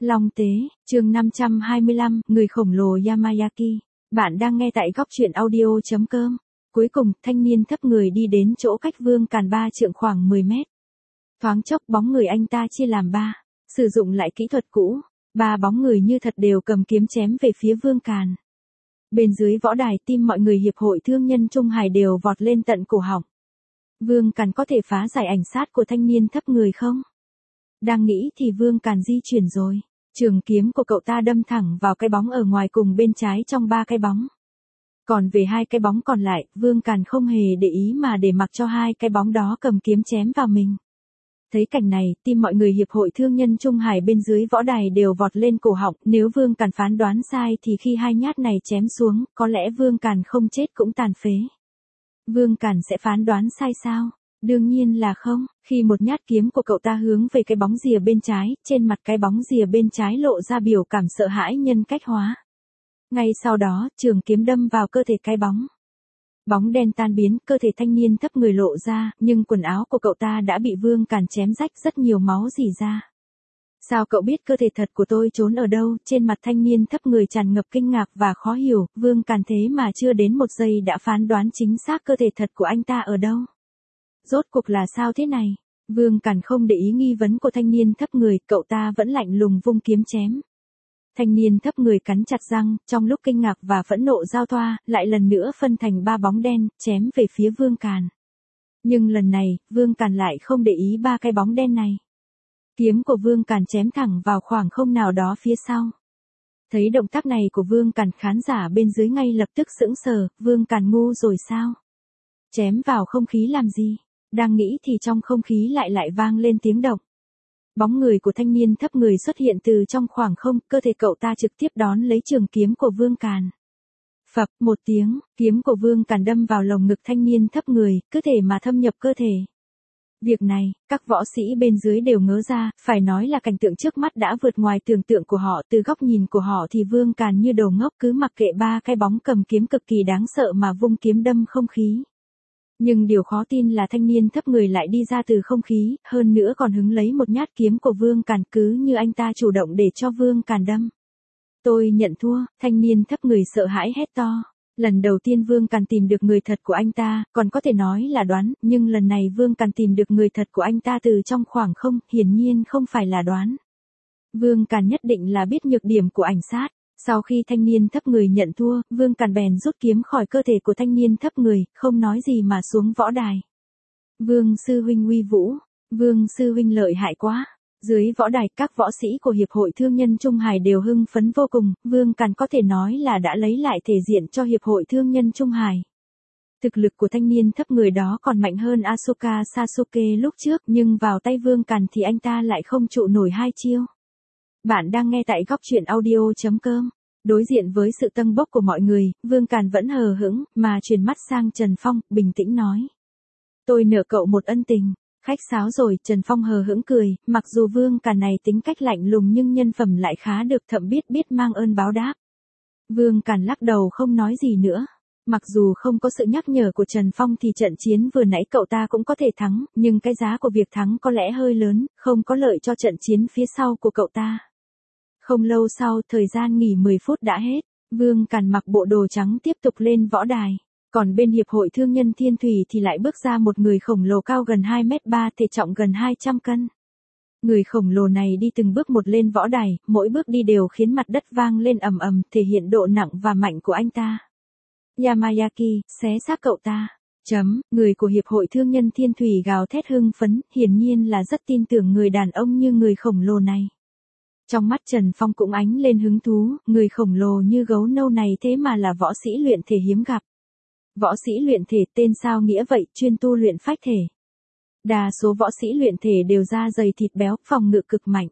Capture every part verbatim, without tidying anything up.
Long Tế, chương năm trăm hai mươi lăm, người khổng lồ Yamayaki. Bạn đang nghe tại góc truyện audio chấm com. Cuối cùng, thanh niên thấp người đi đến chỗ cách Vương Càn ba trượng khoảng mười mét. Thoáng chốc bóng người anh ta chia làm ba, sử dụng lại kỹ thuật cũ. Ba bóng người như thật đều cầm kiếm chém về phía Vương Càn. Bên dưới võ đài, tim mọi người hiệp hội thương nhân Trung Hải đều vọt lên tận cổ họng. Vương Càn có thể phá giải ảnh sát của thanh niên thấp người không? Đang nghĩ thì Vương Càn di chuyển rồi. Trường kiếm của cậu ta đâm thẳng vào cái bóng ở ngoài cùng bên trái trong ba cái bóng. Còn về hai cái bóng còn lại, Vương Càn không hề để ý mà để mặc cho hai cái bóng đó cầm kiếm chém vào mình. Thấy cảnh này, tim mọi người hiệp hội thương nhân Trung Hải bên dưới võ đài đều vọt lên cổ họng. Nếu Vương Càn phán đoán sai thì khi hai nhát này chém xuống, có lẽ Vương Càn không chết cũng tàn phế. Vương Càn sẽ phán đoán sai sao? Đương nhiên là không, khi một nhát kiếm của cậu ta hướng về cái bóng rìa bên trái, trên mặt cái bóng rìa bên trái lộ ra biểu cảm sợ hãi nhân cách hóa. Ngay sau đó, trường kiếm đâm vào cơ thể cái bóng. Bóng đen tan biến, cơ thể thanh niên thấp người lộ ra, nhưng quần áo của cậu ta đã bị Vương Càn chém rách, rất nhiều máu rỉ ra. Sao cậu biết cơ thể thật của tôi trốn ở đâu? Trên mặt thanh niên thấp người tràn ngập kinh ngạc và khó hiểu, Vương Càn thế mà chưa đến một giây đã phán đoán chính xác cơ thể thật của anh ta ở đâu. Rốt cuộc là sao thế này? Vương Càn không để ý nghi vấn của thanh niên thấp người, cậu ta vẫn lạnh lùng vung kiếm chém. Thanh niên thấp người cắn chặt răng, trong lúc kinh ngạc và phẫn nộ giao thoa, lại lần nữa phân thành ba bóng đen, chém về phía Vương Càn. Nhưng lần này, Vương Càn lại không để ý ba cái bóng đen này. Kiếm của Vương Càn chém thẳng vào khoảng không nào đó phía sau. Thấy động tác này của Vương Càn, khán giả bên dưới ngay lập tức sững sờ, Vương Càn ngu rồi sao? Chém vào không khí làm gì? Đang nghĩ thì trong không khí lại lại vang lên tiếng động. Bóng người của thanh niên thấp người xuất hiện từ trong khoảng không, cơ thể cậu ta trực tiếp đón lấy trường kiếm của Vương Càn. Phập, một tiếng, kiếm của Vương Càn đâm vào lồng ngực thanh niên thấp người, cứ thể mà thâm nhập cơ thể. Việc này, các võ sĩ bên dưới đều ngớ ra, phải nói là cảnh tượng trước mắt đã vượt ngoài tưởng tượng của họ. Từ góc nhìn của họ thì Vương Càn như đồ ngốc cứ mặc kệ ba cái bóng cầm kiếm cực kỳ đáng sợ mà vung kiếm đâm không khí. Nhưng điều khó tin là thanh niên thấp người lại đi ra từ không khí, hơn nữa còn hứng lấy một nhát kiếm của Vương Càn, cứ như anh ta chủ động để cho Vương Càn đâm. Tôi nhận thua, thanh niên thấp người sợ hãi hét to. Lần đầu tiên Vương Càn tìm được người thật của anh ta, còn có thể nói là đoán, nhưng lần này Vương Càn tìm được người thật của anh ta từ trong khoảng không, hiển nhiên không phải là đoán. Vương Càn nhất định là biết nhược điểm của ảnh sát. Sau khi thanh niên thấp người nhận thua, Vương Càn bèn rút kiếm khỏi cơ thể của thanh niên thấp người, không nói gì mà xuống võ đài. Vương sư huynh uy vũ, Vương sư huynh lợi hại quá. Dưới võ đài, các võ sĩ của Hiệp hội Thương nhân Trung Hải đều hưng phấn vô cùng, Vương Càn có thể nói là đã lấy lại thể diện cho Hiệp hội Thương nhân Trung Hải. Thực lực của thanh niên thấp người đó còn mạnh hơn Asuka Sasuke lúc trước, nhưng vào tay Vương Càn thì anh ta lại không trụ nổi hai chiêu. Bạn đang nghe tại góc truyện audio chấm com. Đối diện với sự tâng bốc của mọi người, Vương Càn vẫn hờ hững, mà chuyển mắt sang Trần Phong, bình tĩnh nói. Tôi nợ cậu một ân tình. Khách sáo rồi, Trần Phong hờ hững cười, mặc dù Vương Càn này tính cách lạnh lùng nhưng nhân phẩm lại khá được, thậm biết biết mang ơn báo đáp. Vương Càn lắc đầu không nói gì nữa. Mặc dù không có sự nhắc nhở của Trần Phong thì trận chiến vừa nãy cậu ta cũng có thể thắng, nhưng cái giá của việc thắng có lẽ hơi lớn, không có lợi cho trận chiến phía sau của cậu ta. Không lâu sau, thời gian nghỉ mười phút đã hết, Vương Càn mặc bộ đồ trắng tiếp tục lên võ đài. Còn bên Hiệp hội Thương nhân Thiên Thủy thì lại bước ra một người khổng lồ cao gần hai mét ba, thể trọng gần hai trăm cân. Người khổng lồ này đi từng bước một lên võ đài, mỗi bước đi đều khiến mặt đất vang lên ầm ầm, thể hiện độ nặng và mạnh của anh ta. Yamayaki, xé xác cậu ta. Chấm, người của Hiệp hội Thương nhân Thiên Thủy gào thét hưng phấn, hiển nhiên là rất tin tưởng người đàn ông như người khổng lồ này. Trong mắt Trần Phong cũng ánh lên hứng thú, người khổng lồ như gấu nâu này thế mà là võ sĩ luyện thể hiếm gặp. Võ sĩ luyện thể tên sao nghĩa vậy, chuyên tu luyện phách thể. Đa số võ sĩ luyện thể đều da dày thịt béo, phòng ngự cực mạnh.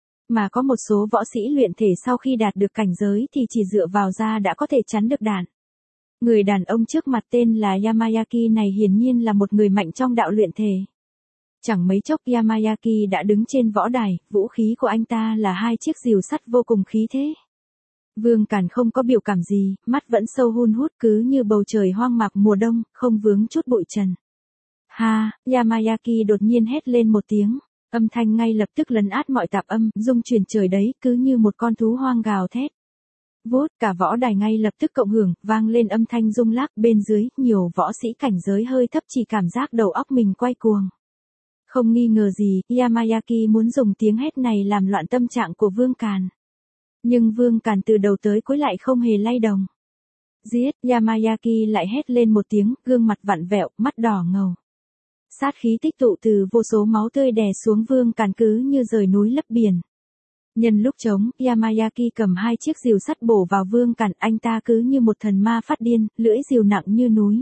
Mà có một số võ sĩ luyện thể sau khi đạt được cảnh giới thì chỉ dựa vào da đã có thể chắn được đạn. Người đàn ông trước mặt tên là Yamayaki này hiển nhiên là một người mạnh trong đạo luyện thể. Chẳng mấy chốc Yamayaki đã đứng trên võ đài, vũ khí của anh ta là hai chiếc rìu sắt vô cùng khí thế. Vương Càn không có biểu cảm gì, mắt vẫn sâu hun hút cứ như bầu trời hoang mạc mùa đông, không vướng chút bụi trần. Ha, Yamayaki đột nhiên hét lên một tiếng. Âm thanh ngay lập tức lấn át mọi tạp âm, rung chuyển trời đấy, cứ như một con thú hoang gào thét. Vút, cả võ đài ngay lập tức cộng hưởng, vang lên âm thanh rung lắc, bên dưới, nhiều võ sĩ cảnh giới hơi thấp chỉ cảm giác đầu óc mình quay cuồng. Không nghi ngờ gì, Yamayaki muốn dùng tiếng hét này làm loạn tâm trạng của Vương Càn. Nhưng Vương Càn từ đầu tới cuối lại không hề lay động. Giết, Yamayaki lại hét lên một tiếng, gương mặt vặn vẹo, mắt đỏ ngầu. Sát khí tích tụ từ vô số máu tươi đè xuống Vương Càn cứ như rời núi lấp biển. Nhân lúc trống, Yamayaki cầm hai chiếc rìu sắt bổ vào Vương Càn, anh ta cứ như một thần ma phát điên, lưỡi rìu nặng như núi.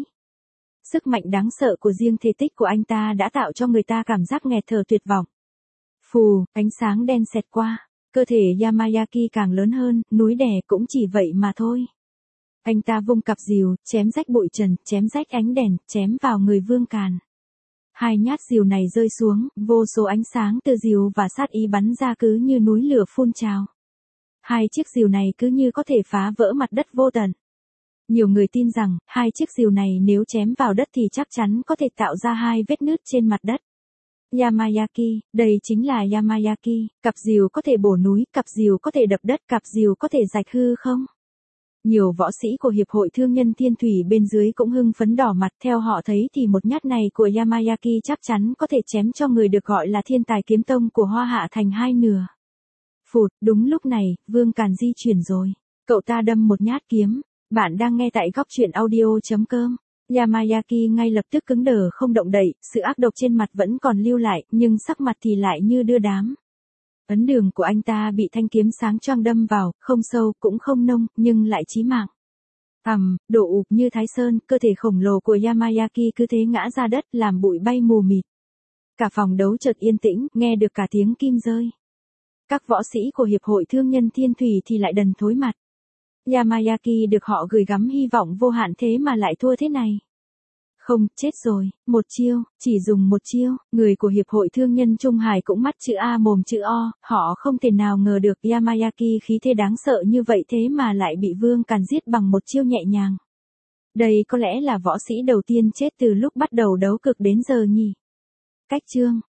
Sức mạnh đáng sợ của riêng thể tích của anh ta đã tạo cho người ta cảm giác nghẹt thở tuyệt vọng. Phù, ánh sáng đen xẹt qua, cơ thể Yamayaki càng lớn hơn, núi đè cũng chỉ vậy mà thôi. Anh ta vung cặp rìu, chém rách bụi trần, chém rách ánh đèn, chém vào người Vương Càn. Hai nhát rìu này rơi xuống, vô số ánh sáng từ rìu và sát ý bắn ra cứ như núi lửa phun trào. Hai chiếc rìu này cứ như có thể phá vỡ mặt đất vô tận. Nhiều người tin rằng, hai chiếc rìu này nếu chém vào đất thì chắc chắn có thể tạo ra hai vết nứt trên mặt đất. Yamayaki, đây chính là Yamayaki, cặp rìu có thể bổ núi, cặp rìu có thể đập đất, cặp rìu có thể rạch hư không? Nhiều võ sĩ của Hiệp hội Thương nhân Thiên Thủy bên dưới cũng hưng phấn đỏ mặt, theo họ thấy thì một nhát này của Yamayaki chắc chắn có thể chém cho người được gọi là thiên tài kiếm tông của Hoa Hạ thành hai nửa. Phụt, đúng lúc này, Vương Càn di chuyển rồi. Cậu ta đâm một nhát kiếm. Bạn đang nghe tại góc truyện audio.com. Yamayaki ngay lập tức cứng đờ không động đậy, sự ác độc trên mặt vẫn còn lưu lại, nhưng sắc mặt thì lại như đưa đám. Ấn đường của anh ta bị thanh kiếm sáng choang đâm vào, không sâu, cũng không nông, nhưng lại chí mạng. Ầm, đổ ụp như Thái Sơn, cơ thể khổng lồ của Yamayaki cứ thế ngã ra đất, làm bụi bay mù mịt. Cả phòng đấu chợt yên tĩnh, nghe được cả tiếng kim rơi. Các võ sĩ của Hiệp hội Thương nhân Thiên Thủy thì lại đần thối mặt. Yamayaki được họ gửi gắm hy vọng vô hạn thế mà lại thua thế này. Không, chết rồi, một chiêu, chỉ dùng một chiêu, người của Hiệp hội Thương nhân Trung Hải cũng mắt chữ A mồm chữ O, họ không thể nào ngờ được Yamayaki khí thế đáng sợ như vậy thế mà lại bị Vương Càn giết bằng một chiêu nhẹ nhàng. Đây có lẽ là võ sĩ đầu tiên chết từ lúc bắt đầu đấu cực đến giờ nhỉ. Cách chương